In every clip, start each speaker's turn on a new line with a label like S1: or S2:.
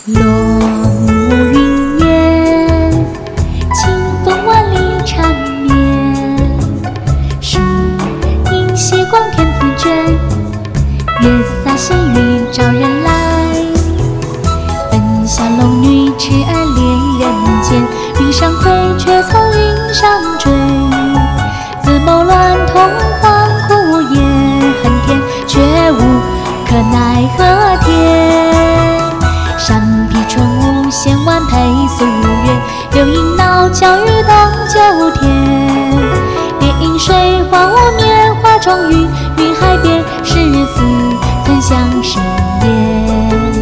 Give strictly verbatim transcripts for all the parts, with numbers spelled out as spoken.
S1: 落幕云烟，清风万里缠绵。树影斜光天自卷，月洒细雨照人来。本小龙女痴儿恋人间，云上飞却从云上追。自谋乱同荒枯也恨天，却无可奈何天。山披春雾，线挽陪素月，流萤闹巧雨动九天。莲影水花无眠，花重云，云海边，世似曾相识焉。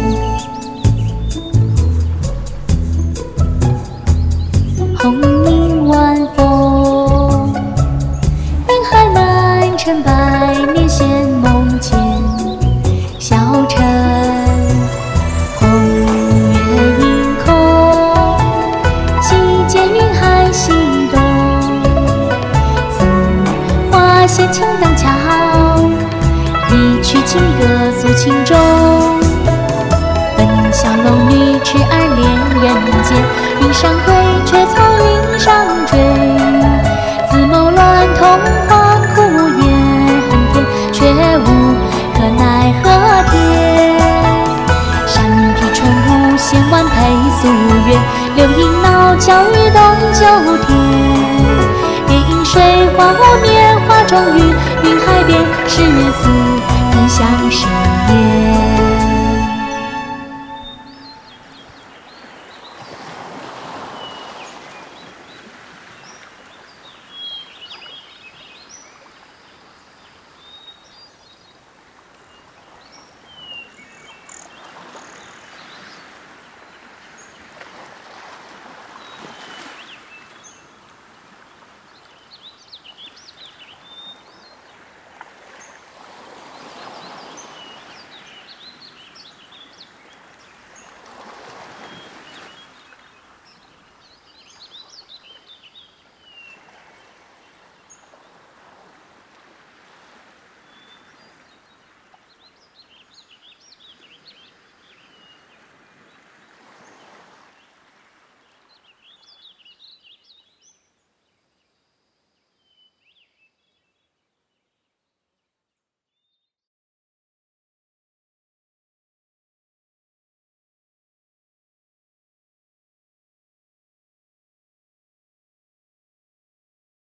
S1: 红泥晚风，云海南尘，百年闲梦间。小城红月映空，几见云海西东。此花谢情荡桥，一曲情歌诉情衷。本小龙女痴儿恋人间，云上飞却从云上追。自谋乱同荒枯也恨天，却无可奈何天。山披春雾，线挽陪素月，流萤闹巧雨动九天。莲影水花无眠，花重云，云海边，世似曾相识焉。